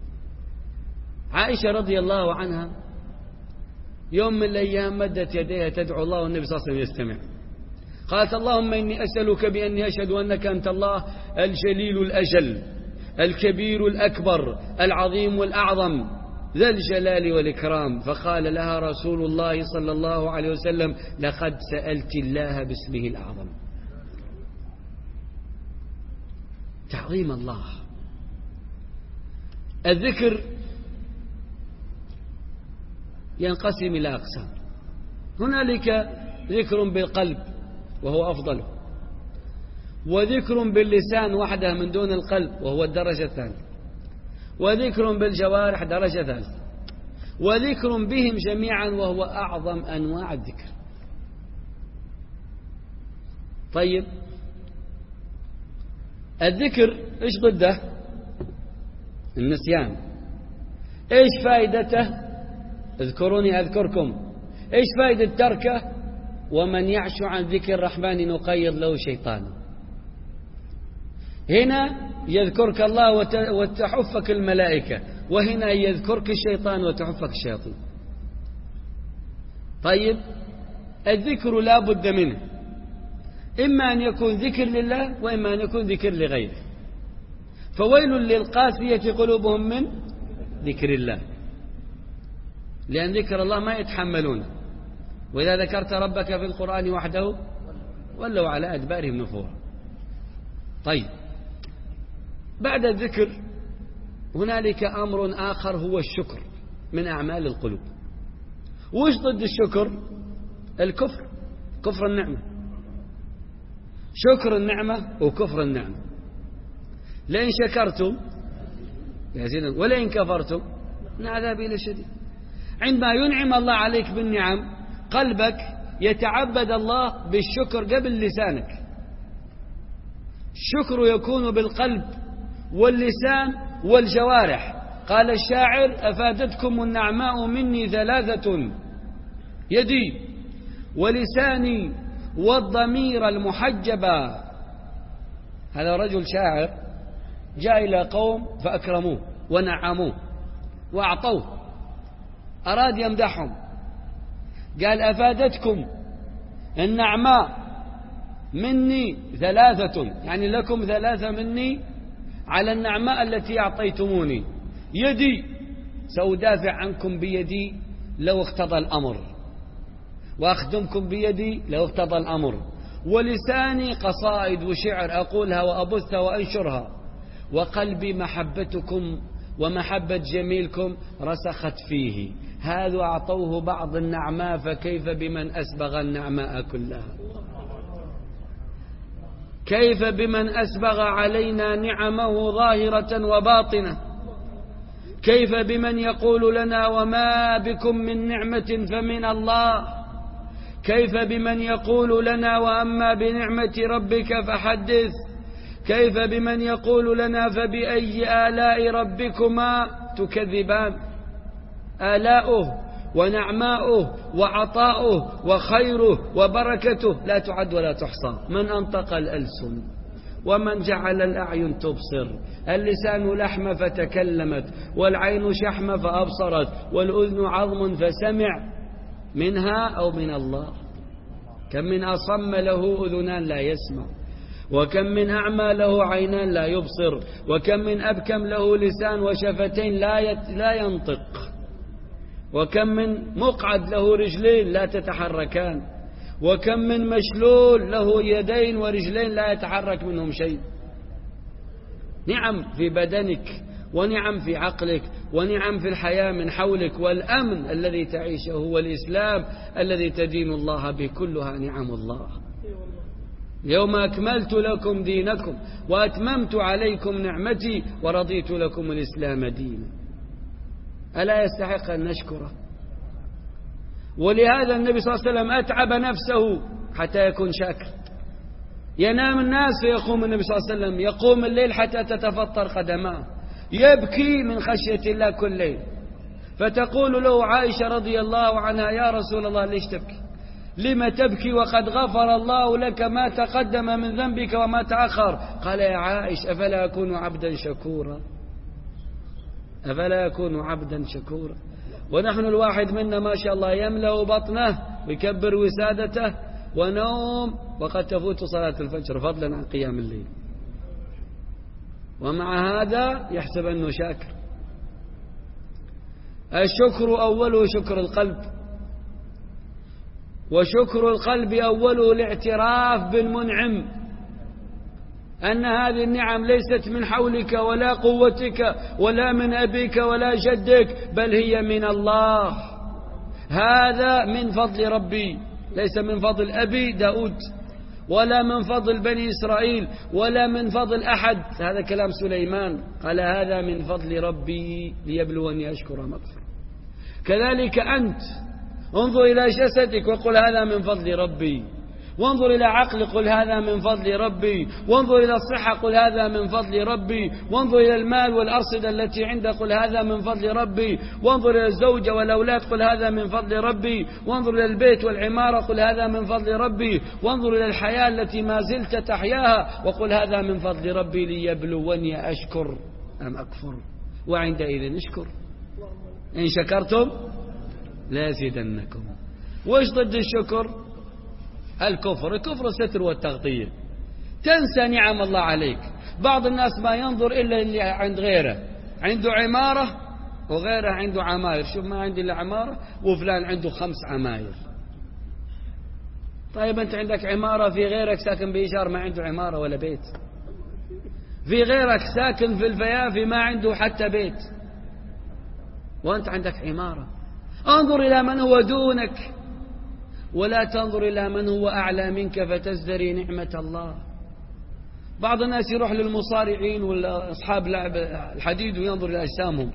عائشة رضي الله عنها يوم من الأيام مدت يديها تدعو الله والنبي صلى الله عليه وسلم يستمع. قالت: اللهم إني أسألك بأني أشهد أنك أنت الله الجليل الأجل الكبير الأكبر العظيم الأعظم ذا الجلال والإكرام. فقال لها رسول الله صلى الله عليه وسلم: لقد سألت الله باسمه الأعظم. تعظيم الله. الذكر ينقسم إلى أقسام. هنالك ذكر بالقلب وهو أفضله، وذكر باللسان وحده من دون القلب وهو الدرجة الثانية، وذكر بالجوارح درجة ثالثة، وذكر بهم جميعا وهو أعظم أنواع الذكر. طيب، الذكر إيش ضده؟ النسيان. إيش فائدته؟ اذكروني أذكركم. إيش فائدة تركه؟ ومن يعش عن ذكر الرحمن نقيض له شيطانا. هنا يذكرك الله وتحفك الملائكة، وهنا يذكرك الشيطان وتحفك الشياطين. طيب، الذكر لا بد منه، إما أن يكون ذكر لله وإما أن يكون ذكر لغيره. فويل للقاسية قلوبهم من ذكر الله، لأن ذكر الله ما يتحملون، وإذا ذكرت ربك في القرآن وحده ولوا على أدبارهم نفورا. طيب، بعد الذكر هنالك أمر آخر هو الشكر من أعمال القلوب. وش ضد الشكر؟ الكفر، كفر النعمة، شكر النعمة وكفر النعمة. لئن شكرتم يزيدكم ولئن كفرتم إن عذابي لشديد. عندما ينعم الله عليك بالنعم قلبك يتعبد الله بالشكر قبل لسانك. الشكر يكون بالقلب واللسان والجوارح. قال الشاعر: أفادتكم النعماء مني ثلاثة: يدي ولساني والضمير المحجبة. هذا رجل شاعر جاء إلى قوم فأكرموه ونعموه وأعطوه، أراد يمدحهم، قال: أفادتكم النعماء مني ثلاثة، يعني لكم ثلاثة مني على النعماء التي أعطيتموني. يدي، سأدافع عنكم بيدي لو اقتضى الأمر، وأخدمكم بيدي لو اقتضى الأمر. ولساني قصائد وشعر أقولها وأبثها وأنشرها. وقلبي محبتكم ومحبة جميلكم رسخت فيه. هذا أعطوه بعض النعماء، فكيف بمن أسبغ النعماء كلها؟ كيف بمن أسبغ علينا نعمه ظاهرة وباطنة؟ كيف بمن يقول لنا: وما بكم من نعمة فمن الله؟ كيف بمن يقول لنا: وأما بنعمة ربك فحدث؟ كيف بمن يقول لنا: فبأي آلاء ربكما تكذبان؟ آلاؤه ونعماؤه وعطاؤه وخيره وبركته لا تعد ولا تحصى. من أنطق الألسن، ومن جعل الأعين تبصر، اللسان لحم فتكلمت، والعين شحم فأبصرت، والأذن عظم فسمع، منها أو من الله. كم من أصم له أذنان لا يسمع، وكم من أعمى له عينان لا يبصر، وكم من أبكم له لسان وشفتين لا لا ينطق، وكم من مقعد له رجلين لا تتحركان، وكم من مشلول له يدين ورجلين لا يتحرك منهم شيء. نعم في بدنك، ونعم في عقلك، ونعم في الحياة من حولك، والأمن الذي تعيشه، والإسلام الذي تدين الله به، كلها نعم الله. يوم أكملت لكم دينكم وأتممت عليكم نعمتي ورضيت لكم الإسلام دينا. ألا يستحق أن نشكره؟ ولهذا النبي صلى الله عليه وسلم أتعب نفسه حتى يكون شاكر. ينام الناس فيقوم النبي صلى الله عليه وسلم، يقوم الليل حتى تتفطر قدماه، يبكي من خشية الله كل ليل. فتقول له عائشة رضي الله عنها: يا رسول الله ليش تبكي؟ لما تبكي وقد غفر الله لك ما تقدم من ذنبك وما تأخر؟ قال: يا عائش أفلا أكون عبدا شكورا؟ أفلا أكون عبدا شكورا؟ ونحن الواحد منا ما شاء الله يملأ بطنه ويكبر وسادته ونوم وقد تفوت صلاة الفجر فضلا عن قيام الليل، ومع هذا يحسب أنه شاكر. الشكر أوله شكر القلب، وشكر القلب أوله الاعتراف بالمنعم، أن هذه النعم ليست من حولك ولا قوتك ولا من أبيك ولا جدك، بل هي من الله. هذا من فضل ربي، ليس من فضل أبي داود، ولا من فضل بني إسرائيل، ولا من فضل أحد. هذا كلام سليمان، قال: هذا من فضل ربي ليبلوني أشكر أم أكفر. كذلك أنت انظر إلى جسدك وقل: هذا من فضل ربي. وانظر إلى عقل قل: هذا من فضل ربي. وانظر إلى الصحة قل: هذا من فضل ربي. وانظر إلى المال والأرصدة التي عندك قل: هذا من فضل ربي. وانظر إلى الزوجة والأولاد قل: هذا من فضل ربي. وانظر إلى البيت والعمارة قل: هذا من فضل ربي. وانظر إلى الحياة التي ما زلت تحياها وقل: هذا من فضل ربي ليبلوني أشكر أم أكفر. وعندئذ اشكر، إن شكرتم لازيدنكم. وإيش ضد الشكر؟ الكفر. الكفر الستر والتغطية، تنسى نعم الله عليك. بعض الناس ما ينظر إلا اللي عند غيره، عنده عمارة وغيره عنده عماير. شوف، ما عندي إلا عمارة وفلان عنده خمس عماير. طيب أنت عندك عمارة، في غيرك ساكن بإيجار ما عنده عمارة ولا بيت، في غيرك ساكن في الفيافي ما عنده حتى بيت، وأنت عندك عمارة. انظر إلى من هو دونك ولا تنظر إلى من هو أعلى منك فتزدري نعمة الله. بعض الناس يروح للمصارعين والأصحاب لعب الحديد وينظر إلى أجسامهم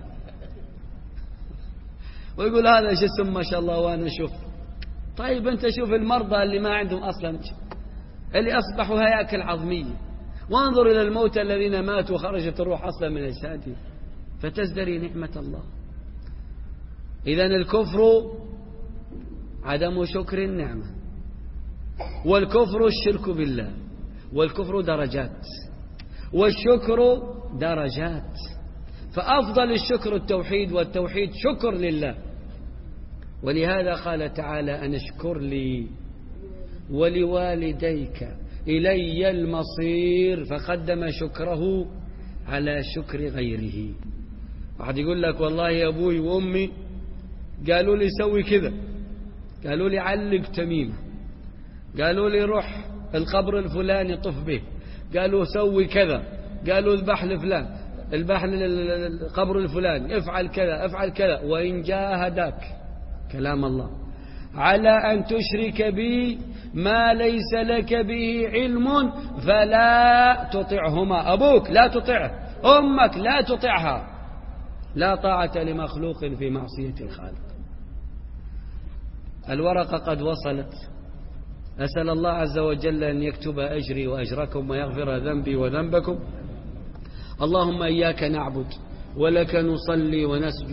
ويقول: هذا جسم ما شاء الله وأنا شوف. طيب أنت شوف المرضى اللي ما عندهم أصلا، اللي أصبحوا هياكل عظمية، وانظر إلى الموتى الذين ماتوا وخرجت الروح أصلا من أجسادهم، فتزدري نعمة الله. إذن الكفر عدم شكر النعمة، والكفر الشرك بالله، والكفر درجات، والشكر درجات. فأفضل الشكر التوحيد، والتوحيد شكر لله. ولهذا قال تعالى: أن اشكر لي ولوالديك إلي المصير، فقدم شكره على شكر غيره. واحد يقول لك: والله يا أبوي وأمي قالوا لي سوي كذا، قالوا لي علق تميمة، قالوا لي روح القبر الفلاني طف به، قالوا سوي كذا، قالوا اذبح لفلان، اذبح القبر الفلاني، افعل كذا افعل كذا. وإن جاهداك، كلام الله، على أن تشرك بي ما ليس لك به علم فلا تطعهما. أبوك لا تطعه، أمك لا تطعها. لا طاعة لمخلوق في معصية الخالق. الورقة قد وصلت. أسأل الله عز وجل أن يكتب أجري وأجركم ويغفر ذنبي وذنبكم. اللهم إياك نعبد ولك نصلي ونسجد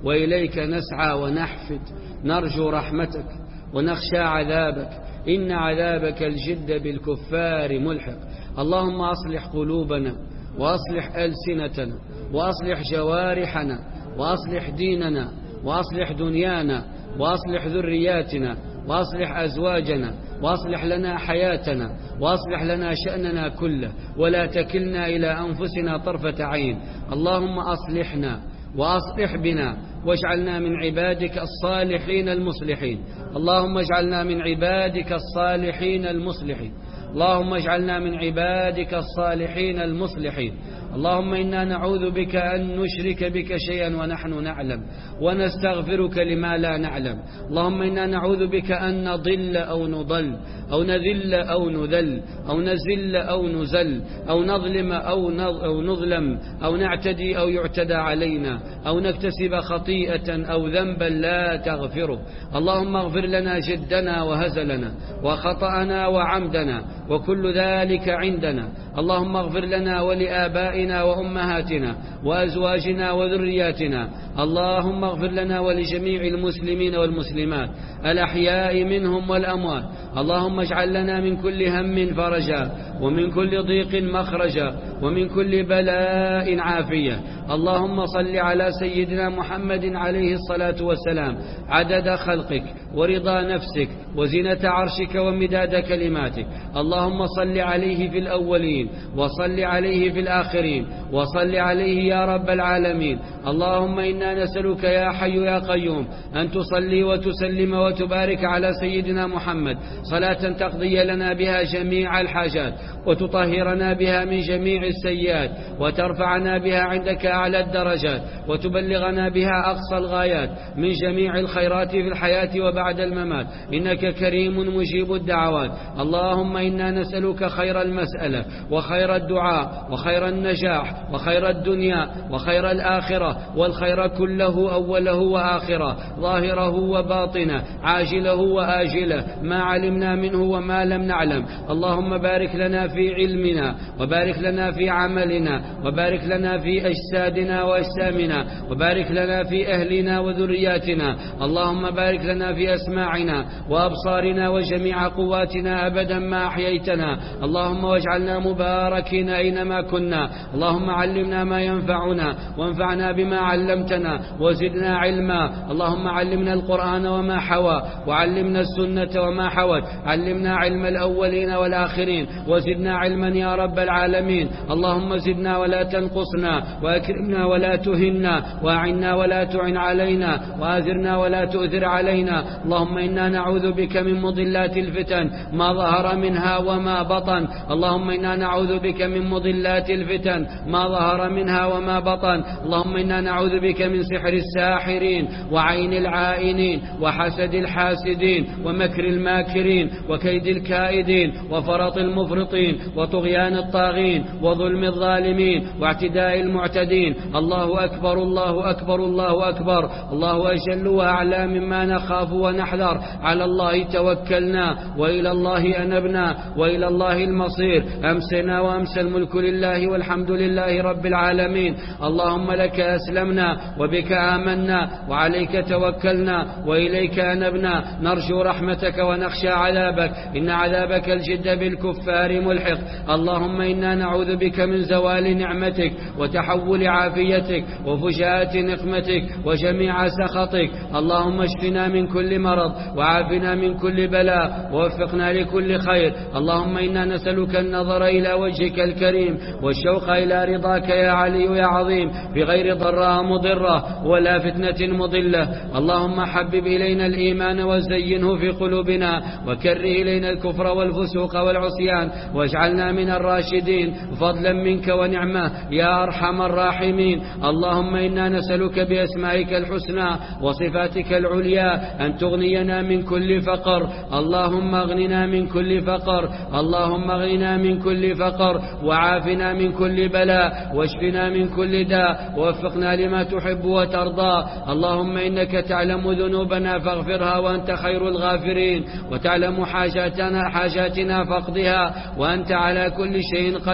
وإليك نسعى ونحفد نرجو رحمتك ونخشى عذابك، إن عذابك الجد بالكفار ملحق. اللهم أصلح قلوبنا وأصلح ألسنتنا وأصلح جوارحنا وأصلح ديننا وأصلح دنيانا وأصلح ذرياتنا وأصلح أزواجنا وأصلح لنا حياتنا وأصلح لنا شأننا كله، ولا تكلنا إلى أنفسنا طرفة عين. اللهم أصلحنا وأصلح بنا واجعلنا من عبادك الصالحين المصلحين. اللهم اجعلنا من عبادك الصالحين المصلحين. اللهم اجعلنا من عبادك الصالحين المصلحين. اللهم إنا نعوذ بك أن نشرك بك شيئا ونحن نعلم، ونستغفرك لما لا نعلم. اللهم إنا نعوذ بك أن نضل أو نضل أو نذل أو نذل أو نزل أو نزل أو نظلم أو نظلم أو نعتدي أو يعتدى علينا أو نكتسب خطيئة أو ذنبا لا تغفره. اللهم اغفر لنا جدنا وهزلنا وخطأنا وعمدنا وكل ذلك عندنا. اللهم اغفر لنا ولآبائنا وأمهاتنا وأزواجنا وذرياتنا. اللهم اغفر لنا ولجميع المسلمين والمسلمات الأحياء منهم والأموات. اللهم اجعل لنا من كل هم فرجا ومن كل ضيق مخرجا ومن كل بلاء عافية. اللهم صل على سيدنا محمد عليه الصلاة والسلام عدد خلقك ورضا نفسك وزنة عرشك ومداد كلماتك. اللهم صل عليه في الأولين وصل عليه في الآخرين وصل عليه يا رب العالمين. اللهم إنا نسألك يا حي يا قيوم أن تصلي وتسلم وتبارك على سيدنا محمد صلاة تقضي لنا بها جميع الحاجات وتطهرنا بها من جميع السيئات وترفعنا بها عندك أعلى الدرجات وتبلغنا بها أقصى الغايات من جميع الخيرات في الحياة وبعد الممات، إنك كريم مجيب الدعوات. اللهم إنا نسألك خير المسألة وخير الدعاء وخير النجاح وخير الدنيا وخير الآخرة والخير كله أوله وآخره ظاهره وباطنه عاجله وآجله ما علمنا منه وما لم نعلم. اللهم بارك لنا في علمنا وبارك لنا في عملنا وبارك لنا في أجسادنا وأجسامنا وبارك لنا في أهلنا وذرياتنا. اللهم بارك لنا في أسماعنا وأبصارنا وجميع قواتنا أبدا ما أحييتنا. اللهم واجعلنا مباركين أينما كنا. اللهم علمنا ما ينفعنا وانفعنا بما علمتنا وزدنا علما. اللهم علمنا القرآن وما حوى وعلمنا السنة وما حوت. علمنا علم الأولين والآخرين وزدنا علما يا رب العالمين. اللهم زدنا ولا تنقصنا وأكرمنا ولا تهنا وأعنا ولا تعن علينا وآذرنا ولا تؤذر علينا. اللهم إنا نعوذ بك من مضلات الفتن ما ظهر منها وما بطن. اللهم إنا نعوذ بك من مضلات الفتن ما ظهر منها وما بطن. اللهم إنا نعوذ بك من سحر الساحرين وعين العائنين وحسد الحاسدين ومكر الماكرين وكيد الكائدين وفرط المفرطين وطغيان الطاغين وظلم الظالمين واعتداء المعتدين. الله أكبر الله أكبر الله أكبر. الله أجل وأعلى مما نخاف ونحذر. على الله توكلنا وإلى الله أنبنا وإلى الله المصير. أمسنا وأمس الملك لله والحمد لله رب العالمين. اللهم لك أسلمنا وبك آمنا وعليك توكلنا وإليك أنبنا. نرجو رحمتك ونخشى عذابك، إن عذابك الجد بالكفار ملحق. اللهم إنا نعوذ بك من زوال نعمتك وتحول عافيتك وفجاءة نقمتك وجميع سخطك. اللهم اشفنا من كل مرض وعافنا من كل بلاء ووفقنا لكل خير. اللهم إنا نسألك النظر إلى وجهك الكريم والشوق إلى رضاك يا علي يا عظيم بغير ضراء مضرة ولا فتنة مضلة. اللهم حبب إلينا الإيمان وزينه في قلوبنا وكره إلينا الكفر والفسوق والعصيان واجعلنا من الراشدين فضلا منك ونعمة يا أرحم الراحمين. اللهم إنا نسألك بأسمائك الحسنى وصفاتك العليا أن تغنينا من كل فقر. اللهم اغننا من كل فقر. اللهم اغننا من كل فقر وعافنا من كل بلاء واشفنا من كل داء ووفقنا لما تحب وترضى. اللهم إنك تعلم ذنوبنا فاغفرها وأنت خير الغافرين وتعلم حاجاتنا حاجاتنا فاقضها وأنت على كل شيء قدير.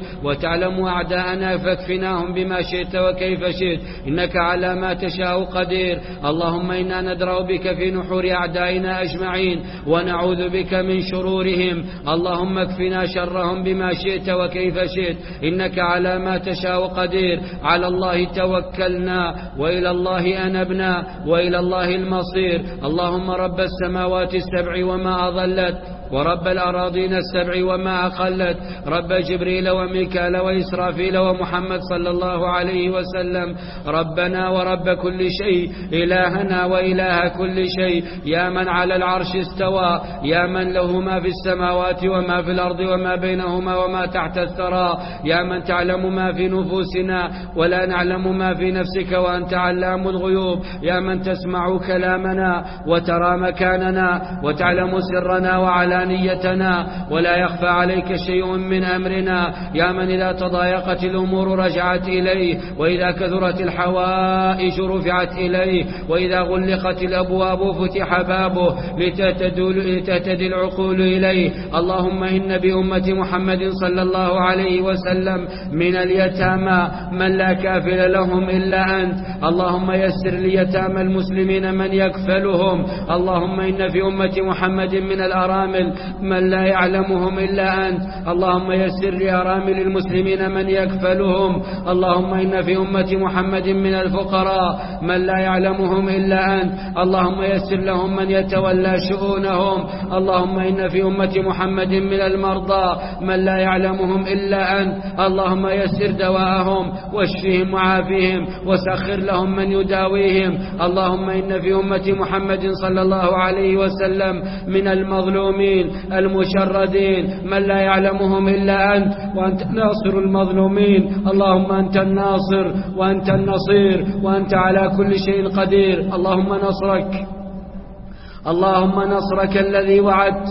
وتعلم أعداءنا فاكفناهم بما شئت وكيف شئت إنك على ما تشاء قدير. اللهم إنا ندرأ بك في نحور أعدائنا أجمعين ونعوذ بك من شرورهم. اللهم اكفنا شرهم بما شئت وكيف شئت إنك على ما تشاء قدير. على الله توكلنا وإلى الله أنبنا وإلى الله المصير. اللهم رب السماوات السبع وما أضلت ورب الأراضين السبع وما أقلت، رب جبريل وميكال وإسرافيل ومحمد صلى الله عليه وسلم، ربنا ورب كل شيء، إلهنا وإله كل شيء، يا من على العرش استوى، يا من له ما في السماوات وما في الأرض وما بينهما وما تحت الثرى، يا من تعلم ما في نفوسنا ولا نعلم ما في نفسك وأنت علام الغيوب، يا من تسمع كلامنا وترى مكاننا وتعلم سرنا وعلانيتنا ولا يخفى عليك شيء من أمرنا، يا من إذا تضايقت الأمور رجعت إليه، وإذا كثرت الحوائج رفعت إليه، وإذا غلقت الأبواب فتح بابه لتهتدي العقول إليه. اللهم إن بأمة محمد صلى الله عليه وسلم من اليتامى من لا كافل لهم إلا أنت، اللهم يسر ليتامى المسلمين من يكفلهم. اللهم إن في أمة محمد من الأرامل من لا يعلمهم إلا أنت، اللهم يسر لأرامل المسلمين من يكفلهم. اللهم إن في أمة محمد من الفقراء من لا يعلمهم إلا أنت، اللهم يسر لهم من يتولى شؤونهم. اللهم إن في أمة محمد من المرضى من لا يعلمهم إلا أنت، اللهم يسر دواءهم واشفهم وعافهم وسخر لهم من يداويهم. اللهم إن في أمة محمد صلى الله عليه وسلم من المظلومين المشردين من لا يعلمهم إلا أنت، وأنت ناصر المظلومين. اللهم أنت الناصر وأنت النصير وأنت على كل شيء قدير. اللهم نصرك، اللهم نصرك الذي وعدت،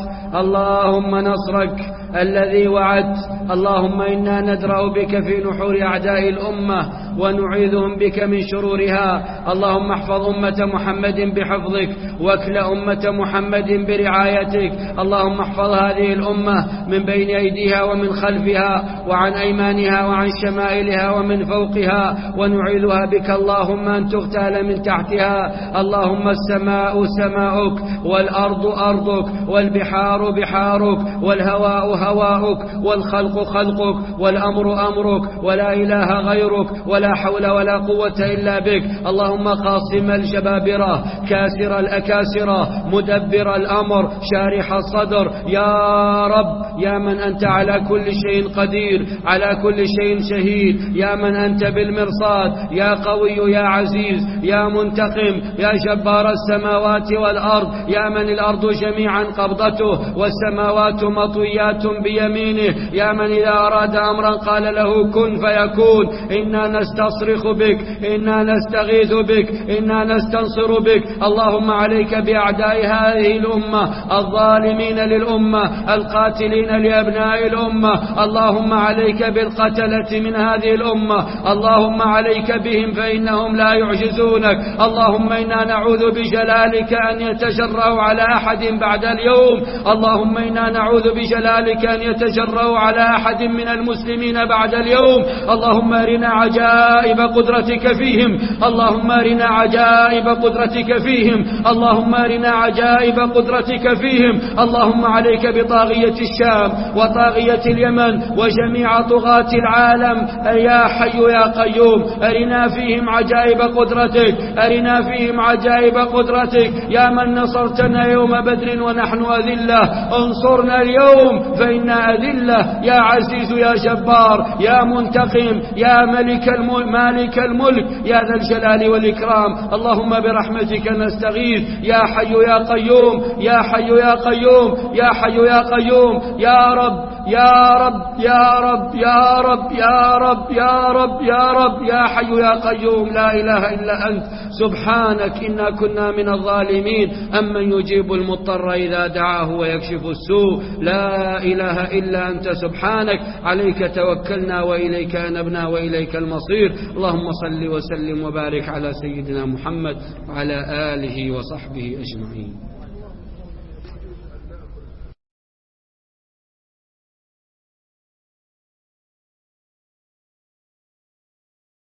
اللهم نصرك الذي وعدت. اللهم إنا ندرأ بك في نحور أعداء الأمة ونعيذهم بك من شرورها. اللهم احفظ أمة محمد بحفظك واكل أمة محمد برعايتك. اللهم احفظ هذه الأمة من بين أيديها ومن خلفها وعن أيمانها وعن شمائلها ومن فوقها، ونعيذها بك اللهم أن تغتال من تحتها. اللهم السماء سماؤك والأرض أرضك والبحار بحارك والهواء هواؤك والخلق خلقك والأمر أمرك ولا إله غيرك ولا حول ولا قوة إلا بك. اللهم قاصم الجبابرة كاسر الأكاسرة مدبر الأمر شارح الصدر، يا رب يا من أنت على كل شيء قدير على كل شيء شهيد، يا من أنت بالمرصاد، يا قوي يا عزيز يا منتقم يا جبار السماوات والأرض، يا من الأرض جميعا قبضته والسماوات مطويات بيمينه، يا من إذا أراد أمرا قال له كن فيكون. إنا نستصرخ بك، إنا نستغيث بك، إنا نستنصر بك. اللهم عليك بأعداء هذه الأمة الظالمين للأمة القاتلين لأبناء الأمة. اللهم عليك بالقتلة من هذه الأمة، اللهم عليك بهم فإنهم لا يعجزونك. اللهم إنا نعوذ بجلالك أن يتجرأوا على أحد بعد اليوم، اللهم إنا نعوذ بجلالك أن يتجرأوا على أحد من المسلمين بعد اليوم. اللهم أرنا عجائب قدرتك فيهم، اللهم أرنا عجائب قدرتك فيهم، اللهم أرنا عجائب قدرتك فيهم. اللهم عليك بطاغية الشام وطاغية اليمن وجميع طغاة العالم، يا حي يا قيوم أرنا فيهم عجائب قدرتك، أرنا فيهم عجائب قدرتك. يا من نصرتنا يوم بدر ونحن أذلة، انصرنا اليوم فإنا أذلة، يا عزيز يا جبار يا منتقم يا ملك الملك مالك الملك يا ذا الجلال والإكرام. اللهم برحمتك نستغيث، يا حي يا قيوم يا حي يا قيوم يا حي يا قيوم، يا رب يا رب يا رب يا رب يا رب يا رب يا رب يا حي يا قيوم، لا إله إلا أنت سبحانك إنا كنا من الظالمين. أمن يجيب المضطر إذا دعاه ويكشف السوء، لا إله إلا أنت سبحانك، عليك توكلنا وإليك أنبنا وإليك المصير. اللهم صل وسلم وبارك على سيدنا محمد وعلى آله وصحبه أجمعين.